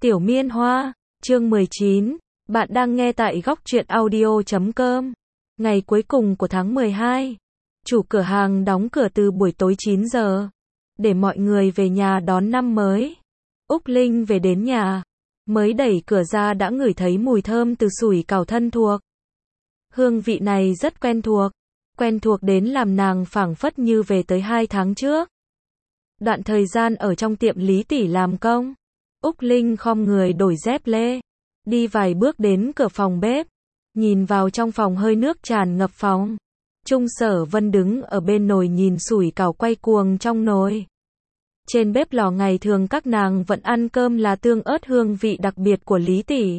Tiểu Miên Hoa, chương 19, bạn đang nghe tại góc truyện audio.com. Ngày cuối cùng của tháng 12, chủ cửa hàng đóng cửa từ buổi tối 9 giờ, để mọi người về nhà đón năm mới. Úc Linh về đến nhà, mới đẩy cửa ra đã ngửi thấy mùi thơm từ sủi cảo thân thuộc. Hương vị này rất quen thuộc đến làm nàng phảng phất như về tới 2 tháng trước. Đoạn thời gian ở trong tiệm Lý Tỷ làm công, Úc Linh khom người đổi dép lê, đi vài bước đến cửa phòng bếp, nhìn vào trong phòng hơi nước tràn ngập phòng. Trung Sở Vân đứng ở bên nồi nhìn sủi cảo quay cuồng trong nồi. Trên bếp lò ngày thường các nàng vẫn ăn cơm là tương ớt hương vị đặc biệt của Lý Tỷ.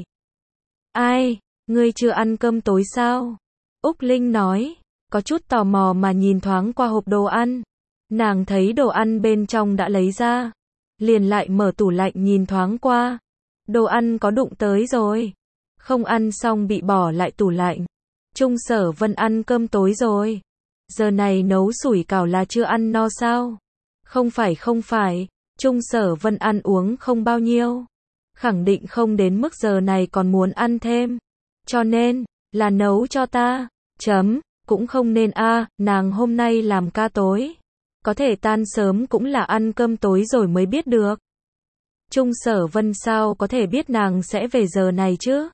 Ai, ngươi chưa ăn cơm tối sao? Úc Linh nói, có chút tò mò mà nhìn thoáng qua hộp đồ ăn. Nàng thấy đồ ăn bên trong đã lấy ra, liền lại mở tủ lạnh nhìn thoáng qua. Đồ ăn có đụng tới rồi, không ăn xong bị bỏ lại tủ lạnh. Trung Sở Vân ăn cơm tối rồi, giờ này nấu sủi cảo là chưa ăn no sao? Không phải, Trung Sở Vân ăn uống không bao nhiêu, khẳng định không đến mức giờ này còn muốn ăn thêm, cho nên là nấu cho ta. Cũng không nên nàng hôm nay làm ca tối, có thể tan sớm cũng là ăn cơm tối rồi mới biết được. Trung Sở Vân sao có thể biết nàng sẽ về giờ này chứ?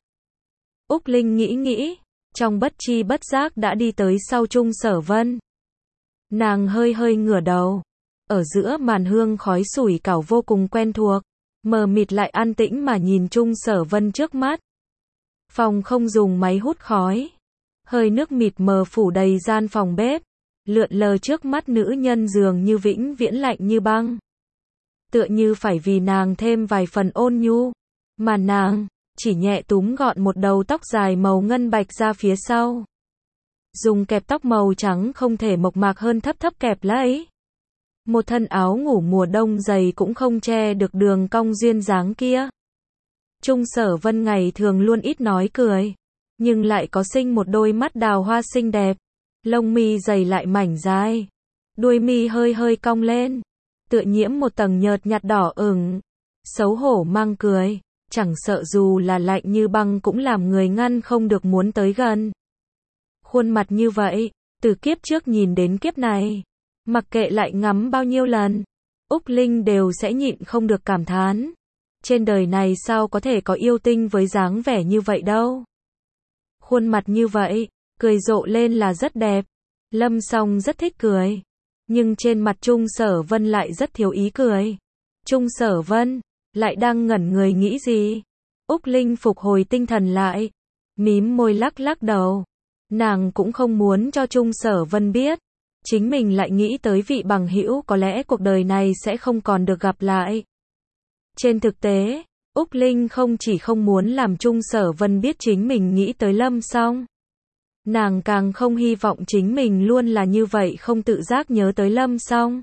Úc Linh nghĩ, trong bất chi bất giác đã đi tới sau Trung Sở Vân. Nàng hơi ngửa đầu, ở giữa màn hương khói sủi cảo vô cùng quen thuộc, mờ mịt lại an tĩnh mà nhìn Trung Sở Vân trước mắt. Phòng không dùng máy hút khói, hơi nước mịt mờ phủ đầy gian phòng bếp, lượn lờ trước mắt nữ nhân dường như vĩnh viễn lạnh như băng. Tựa như phải vì nàng thêm vài phần ôn nhu, mà nàng chỉ nhẹ túm gọn một đầu tóc dài màu ngân bạch ra phía sau. Dùng kẹp tóc màu trắng không thể mộc mạc hơn thấp kẹp lấy. Một thân áo ngủ mùa đông dày cũng không che được đường cong duyên dáng kia. Trung Sở Vân ngày thường luôn ít nói cười, nhưng lại có sinh một đôi mắt đào hoa xinh đẹp. Lông mi dày lại mảnh dài, đuôi mi hơi cong lên, tựa nhiễm một tầng nhợt nhạt đỏ ửng. Xấu hổ mang cười, chẳng sợ dù là lạnh như băng cũng làm người ngăn không được muốn tới gần. Khuôn mặt như vậy, từ kiếp trước nhìn đến kiếp này, mặc kệ lại ngắm bao nhiêu lần, Úc Linh đều sẽ nhịn không được cảm thán. Trên đời này sao có thể có yêu tinh với dáng vẻ như vậy đâu. Khuôn mặt như vậy, cười rộ lên là rất đẹp. Lâm Song rất thích cười, nhưng trên mặt Trung Sở Vân lại rất thiếu ý cười. Trung Sở Vân lại đang ngẩn người nghĩ gì? Úc Linh phục hồi tinh thần lại, mím môi lắc đầu. Nàng cũng không muốn cho Trung Sở Vân biết, chính mình lại nghĩ tới vị bằng hữu có lẽ cuộc đời này sẽ không còn được gặp lại. Trên thực tế, Úc Linh không chỉ không muốn làm Trung Sở Vân biết chính mình nghĩ tới Lâm Song, nàng càng không hy vọng chính mình luôn là như vậy không tự giác nhớ tới Lâm Song.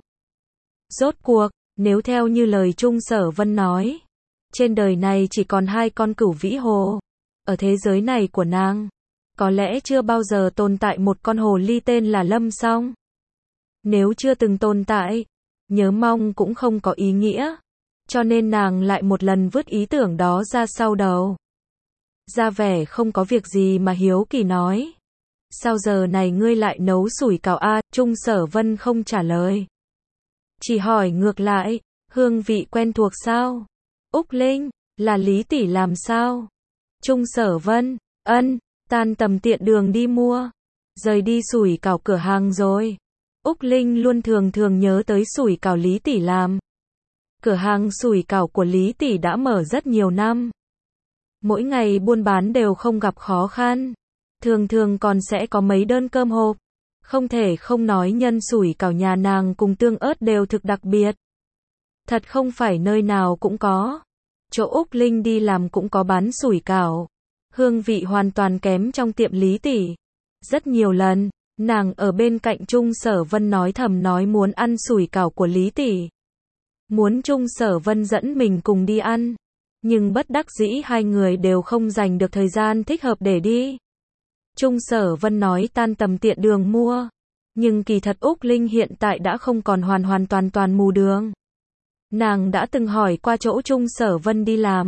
Rốt cuộc, nếu theo như lời Trung Sở Vân nói, trên đời này chỉ còn 2 con cửu vĩ hồ. Ở thế giới này của nàng, có lẽ chưa bao giờ tồn tại một con hồ ly tên là Lâm Song. Nếu chưa từng tồn tại, nhớ mong cũng không có ý nghĩa, cho nên nàng lại một lần vứt ý tưởng đó ra sau đầu. Ra vẻ không có việc gì mà hiếu kỳ nói, sao giờ này ngươi lại nấu sủi cảo Trung Sở Vân không trả lời, chỉ hỏi ngược lại, hương vị quen thuộc sao? Úc Linh, là Lý Tỷ làm sao? Trung Sở Vân, tan tầm tiện đường đi mua, rời đi sủi cảo cửa hàng rồi. Úc Linh luôn thường nhớ tới sủi cảo Lý Tỷ làm. Cửa hàng sủi cảo của Lý Tỷ đã mở rất nhiều năm, mỗi ngày buôn bán đều không gặp khó khăn, thường còn sẽ có mấy đơn cơm hộp. Không thể không nói nhân sủi cảo nhà nàng cùng tương ớt đều thực đặc biệt. Thật không phải nơi nào cũng có. Chỗ Úc Linh đi làm cũng có bán sủi cảo, hương vị hoàn toàn kém trong tiệm Lý Tỷ. Rất nhiều lần, nàng ở bên cạnh Trung Sở Vân nói thầm nói muốn ăn sủi cảo của Lý Tỷ, muốn Trung Sở Vân dẫn mình cùng đi ăn, nhưng bất đắc dĩ 2 người đều không dành được thời gian thích hợp để đi. Trung Sở Vân nói tan tầm tiện đường mua, nhưng kỳ thật Úc Linh hiện tại đã không còn hoàn toàn mù đường. Nàng đã từng hỏi qua chỗ Trung Sở Vân đi làm,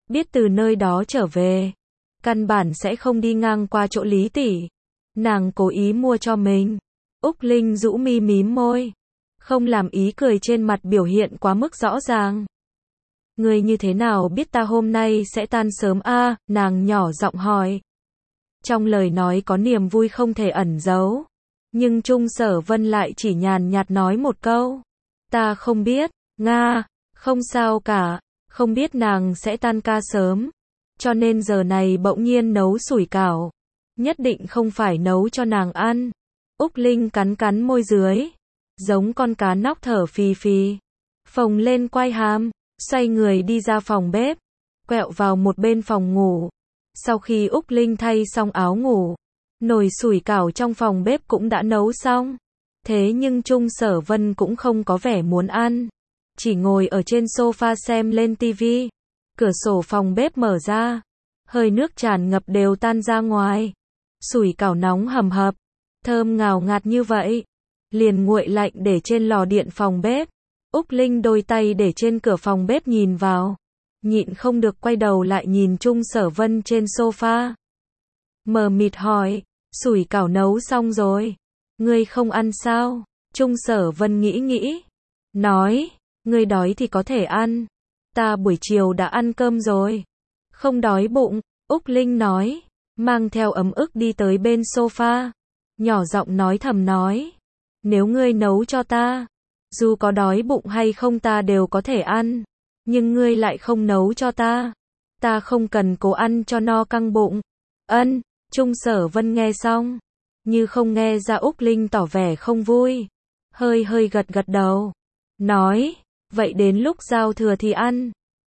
biết từ nơi đó trở về, căn bản sẽ không đi ngang qua chỗ Lý tỷ. Nàng cố ý mua cho mình. Úc Linh rũ mi mím môi, không làm ý cười trên mặt biểu hiện quá mức rõ ràng. Ngươi như thế nào biết ta hôm nay sẽ tan sớm a? Nàng nhỏ giọng hỏi. Trong lời nói có niềm vui không thể ẩn giấu. Nhưng Trung Sở Vân lại chỉ nhàn nhạt nói một câu. Ta không biết, Nga, không sao cả, không biết nàng sẽ tan ca sớm. Cho nên giờ này bỗng nhiên nấu sủi cảo. Nhất định không phải nấu cho nàng ăn. Úc Linh cắn cắn môi dưới. Giống con cá nóc thở phì phì. Phồng lên quai hàm, xoay người đi ra phòng bếp. Quẹo vào một bên phòng ngủ. Sau khi Úc Linh thay xong áo ngủ, nồi sủi cảo trong phòng bếp cũng đã nấu xong. Thế nhưng Trung Sở Vân cũng không có vẻ muốn ăn. Chỉ ngồi ở trên sofa xem lên tivi. Cửa sổ phòng bếp mở ra. Hơi nước tràn ngập đều tan ra ngoài. Sủi cảo nóng hầm hập. Thơm ngào ngạt như vậy. Liền nguội lạnh để trên lò điện phòng bếp. Úc Linh đôi tay để trên cửa phòng bếp nhìn vào. Nhịn không được quay đầu lại nhìn Trung Sở Vân trên sofa. Mờ mịt hỏi, sủi cảo nấu xong rồi. Ngươi không ăn sao? Trung Sở Vân nghĩ. Nói, ngươi đói thì có thể ăn. Ta buổi chiều đã ăn cơm rồi. Không đói bụng, Úc Linh nói. Mang theo ấm ức đi tới bên sofa. Nhỏ giọng nói thầm nói. Nếu ngươi nấu cho ta, dù có đói bụng hay không ta đều có thể ăn. Nhưng ngươi lại không nấu cho ta. Ta không cần cố ăn cho no căng bụng. Ân, Trung Sở Vân nghe xong. Như không nghe ra Úc Linh tỏ vẻ không vui. Hơi gật đầu. Nói, vậy đến lúc giao thừa thì ăn.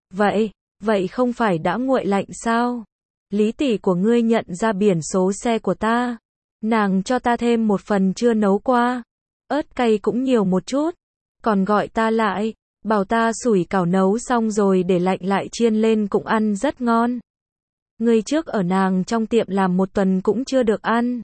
Vậy không phải đã nguội lạnh sao? Lý tỷ của ngươi nhận ra biển số xe của ta. Nàng cho ta thêm một phần chưa nấu qua. Ớt cay cũng nhiều một chút. Còn gọi ta lại. Bảo ta sủi cảo nấu xong rồi để lạnh lại chiên lên cũng ăn rất ngon. Ngươi trước ở nàng trong tiệm làm một tuần cũng chưa được ăn.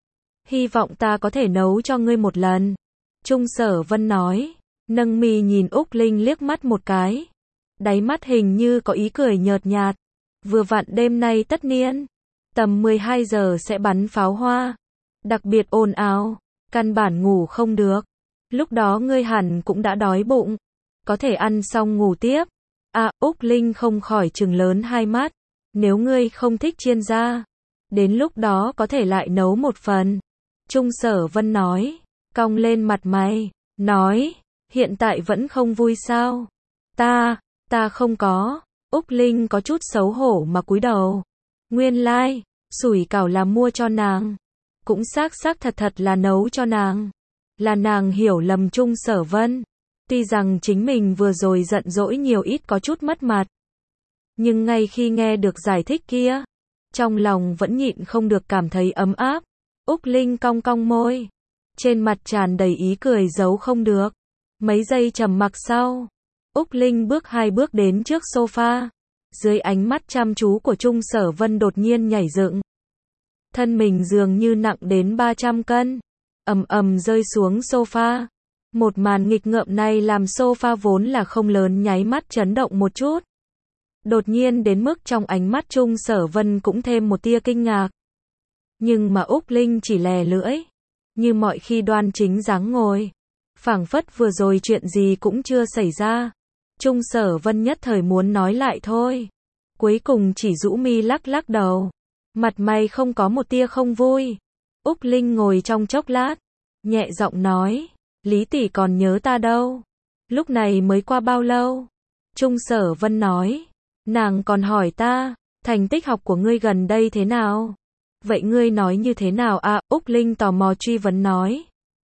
Hy vọng ta có thể nấu cho ngươi một lần. Trung Sở Vân nói. Nâng mi nhìn Úc Linh liếc mắt một cái. Đáy mắt hình như có ý cười nhợt nhạt. Vừa vặn đêm nay tất niên. Tầm 12 giờ sẽ bắn pháo hoa. Đặc biệt ồn ào. Căn bản ngủ không được. Lúc đó ngươi hẳn cũng đã đói bụng. Có thể ăn xong ngủ tiếp. À, Úc Linh không khỏi trừng lớn hai mắt. Nếu ngươi không thích chiên da, đến lúc đó có thể lại nấu một phần. Trung Sở Vân nói, cong lên mặt mày, nói, hiện tại vẫn không vui sao? Ta không có. Úc Linh có chút xấu hổ mà cúi đầu. Nguyên lai, sủi cảo là mua cho nàng. Cũng xác thật là nấu cho nàng. Là nàng hiểu lầm Trung Sở Vân. Tuy rằng chính mình vừa rồi giận dỗi nhiều ít có chút mất mặt. Nhưng ngay khi nghe được giải thích kia, trong lòng vẫn nhịn không được cảm thấy ấm áp. Úc Linh cong cong môi. Trên mặt tràn đầy ý cười giấu không được. Mấy giây trầm mặc sau, Úc Linh bước 2 bước đến trước sofa. Dưới ánh mắt chăm chú của Trung Sở Vân đột nhiên nhảy dựng. Thân mình dường như nặng đến 300 cân. Ầm rơi xuống sofa. Một màn nghịch ngợm này làm sofa vốn là không lớn nháy mắt chấn động một chút. Đột nhiên đến mức trong ánh mắt Trung Sở Vân cũng thêm một tia kinh ngạc. Nhưng mà Úc Linh chỉ lè lưỡi. Như mọi khi đoan chính dáng ngồi. Phảng phất vừa rồi chuyện gì cũng chưa xảy ra. Trung Sở Vân nhất thời muốn nói lại thôi. Cuối cùng chỉ rũ mi lắc đầu. Mặt mày không có một tia không vui. Úc Linh ngồi trong chốc lát. Nhẹ giọng nói. Lý tỷ còn nhớ ta đâu. Lúc này mới qua bao lâu? Trung Sở Vân nói. Nàng còn hỏi ta. Thành tích học của ngươi gần đây thế nào? Vậy ngươi nói như thế nào à? Úc Linh tò mò truy vấn nói.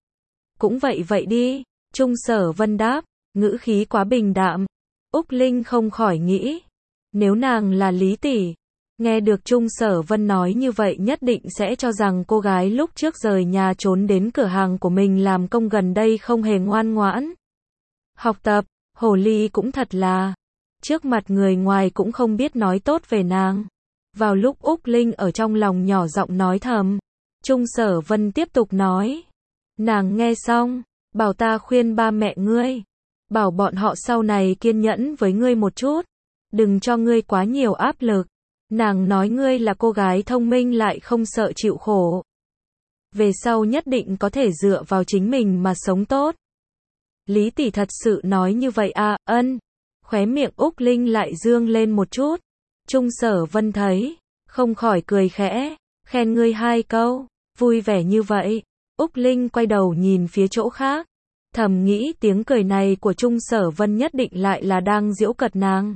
Cũng vậy đi. Trung Sở Vân đáp. Ngữ khí quá bình đạm. Úc Linh không khỏi nghĩ. Nếu nàng là Lý tỷ, nghe được Trung Sở Vân nói như vậy nhất định sẽ cho rằng cô gái lúc trước rời nhà trốn đến cửa hàng của mình làm công gần đây không hề ngoan ngoãn. Học tập, hồ ly cũng thật là. Trước mặt người ngoài cũng không biết nói tốt về nàng. Vào lúc Úc Linh ở trong lòng nhỏ giọng nói thầm, Trung Sở Vân tiếp tục nói. Nàng nghe xong, bảo ta khuyên ba mẹ ngươi. Bảo bọn họ sau này kiên nhẫn với ngươi một chút. Đừng cho ngươi quá nhiều áp lực. Nàng nói ngươi là cô gái thông minh lại không sợ chịu khổ. Về sau nhất định có thể dựa vào chính mình mà sống tốt. Lý tỷ thật sự nói như vậy à, ân. Khóe miệng Úc Linh lại dương lên một chút. Trung Sở Vân thấy, không khỏi cười khẽ, khen ngươi 2 câu, vui vẻ như vậy. Úc Linh quay đầu nhìn phía chỗ khác, thầm nghĩ tiếng cười này của Trung Sở Vân nhất định lại là đang giễu cợt nàng.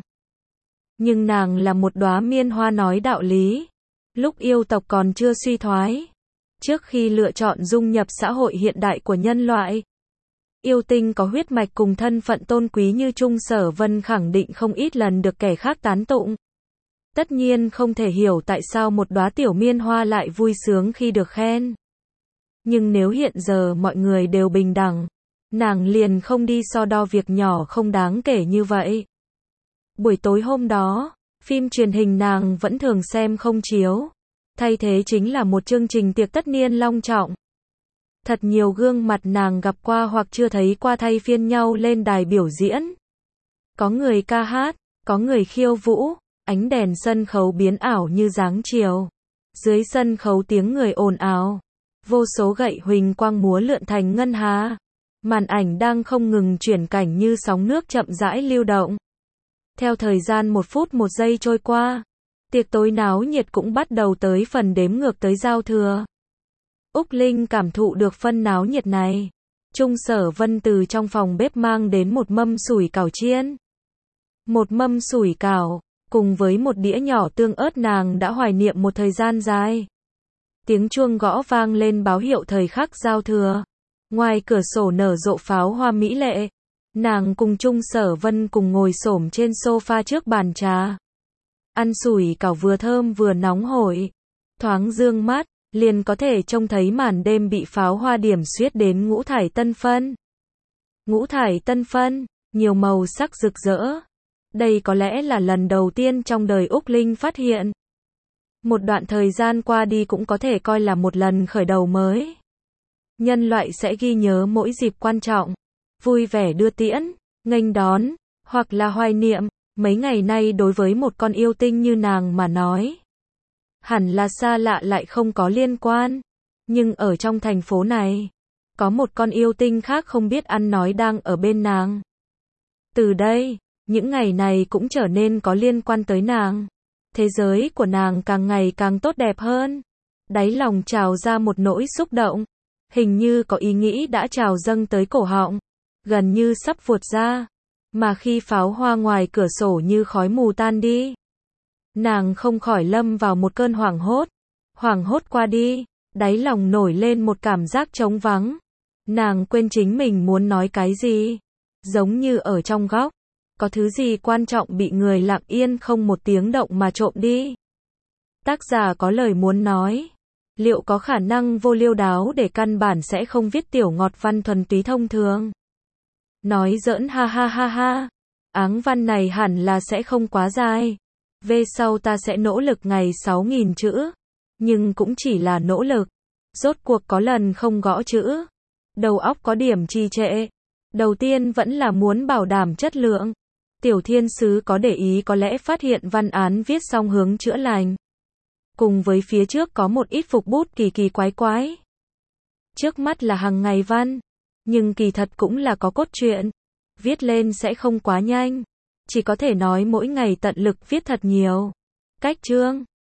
Nhưng nàng là một đóa miên hoa nói đạo lý. Lúc yêu tộc còn chưa suy thoái, trước khi lựa chọn dung nhập xã hội hiện đại của nhân loại, yêu tinh có huyết mạch cùng thân phận tôn quý như Trung Sở Vân khẳng định không ít lần được kẻ khác tán tụng. Tất nhiên không thể hiểu tại sao một đóa tiểu miên hoa lại vui sướng khi được khen. Nhưng nếu hiện giờ mọi người đều bình đẳng, nàng liền không đi so đo việc nhỏ không đáng kể như vậy. Buổi tối hôm đó, phim truyền hình nàng vẫn thường xem không chiếu. Thay thế chính là một chương trình tiệc tất niên long trọng. Thật nhiều gương mặt nàng gặp qua hoặc chưa thấy qua thay phiên nhau lên đài biểu diễn. Có người ca hát, có người khiêu vũ, ánh đèn sân khấu biến ảo như dáng chiều. Dưới sân khấu tiếng người ồn ào, vô số gậy huỳnh quang múa lượn thành ngân hà. Màn ảnh đang không ngừng chuyển cảnh như sóng nước chậm rãi lưu động. Theo thời gian 1 phút 1 giây trôi qua, tiệc tối náo nhiệt cũng bắt đầu tới phần đếm ngược tới giao thừa. Úc Linh cảm thụ được phân náo nhiệt này. Trung Sở Vân từ trong phòng bếp mang đến một mâm sủi cảo chiên. Một mâm sủi cảo, cùng với một đĩa nhỏ tương ớt nàng đã hoài niệm một thời gian dài. Tiếng chuông gõ vang lên báo hiệu thời khắc giao thừa. Ngoài cửa sổ nở rộ pháo hoa mỹ lệ. Nàng cùng Trung Sở Vân cùng ngồi xổm trên sofa trước bàn trà. Ăn sủi cảo vừa thơm vừa nóng hổi. Thoáng dương mắt, liền có thể trông thấy màn đêm bị pháo hoa điểm xuyết đến ngũ thải tân phân. Ngũ thải tân phân, nhiều màu sắc rực rỡ. Đây có lẽ là lần đầu tiên trong đời Úc Linh phát hiện. Một đoạn thời gian qua đi cũng có thể coi là một lần khởi đầu mới. Nhân loại sẽ ghi nhớ mỗi dịp quan trọng, vui vẻ đưa tiễn, nghênh đón, hoặc là hoài niệm. Mấy ngày nay đối với một con yêu tinh như nàng mà nói, hẳn là xa lạ lại không có liên quan. Nhưng ở trong thành phố này, có một con yêu tinh khác không biết ăn nói đang ở bên nàng. Từ đây, những ngày này cũng trở nên có liên quan tới nàng. Thế giới của nàng càng ngày càng tốt đẹp hơn. Đáy lòng trào ra một nỗi xúc động. Hình như có ý nghĩ đã trào dâng tới cổ họng. Gần như sắp vụt ra. Mà khi pháo hoa ngoài cửa sổ như khói mù tan đi, nàng không khỏi lâm vào một cơn hoảng hốt. Hoảng hốt qua đi, đáy lòng nổi lên một cảm giác trống vắng. Nàng quên chính mình muốn nói cái gì. Giống như ở trong góc, có thứ gì quan trọng bị người lặng yên không một tiếng động mà trộm đi. Tác giả có lời muốn nói. Liệu có khả năng vô liêu đáo để căn bản sẽ không viết tiểu ngọt văn thuần túy thông thường? Nói giỡn ha ha ha ha. Áng văn này hẳn là sẽ không quá dài. Về sau ta sẽ nỗ lực ngày 6.000 chữ. Nhưng cũng chỉ là nỗ lực. Rốt cuộc có lần không gõ chữ. Đầu óc có điểm trì trệ. Đầu tiên vẫn là muốn bảo đảm chất lượng. Tiểu thiên sứ có để ý có lẽ phát hiện văn án viết xong hướng chữa lành. Cùng với phía trước có một ít phục bút kỳ kỳ quái quái. Trước mắt là hàng ngày văn. Nhưng kỳ thật cũng là có cốt truyện. Viết lên sẽ không quá nhanh. Chỉ có thể nói mỗi ngày tận lực viết thật nhiều. Cách chương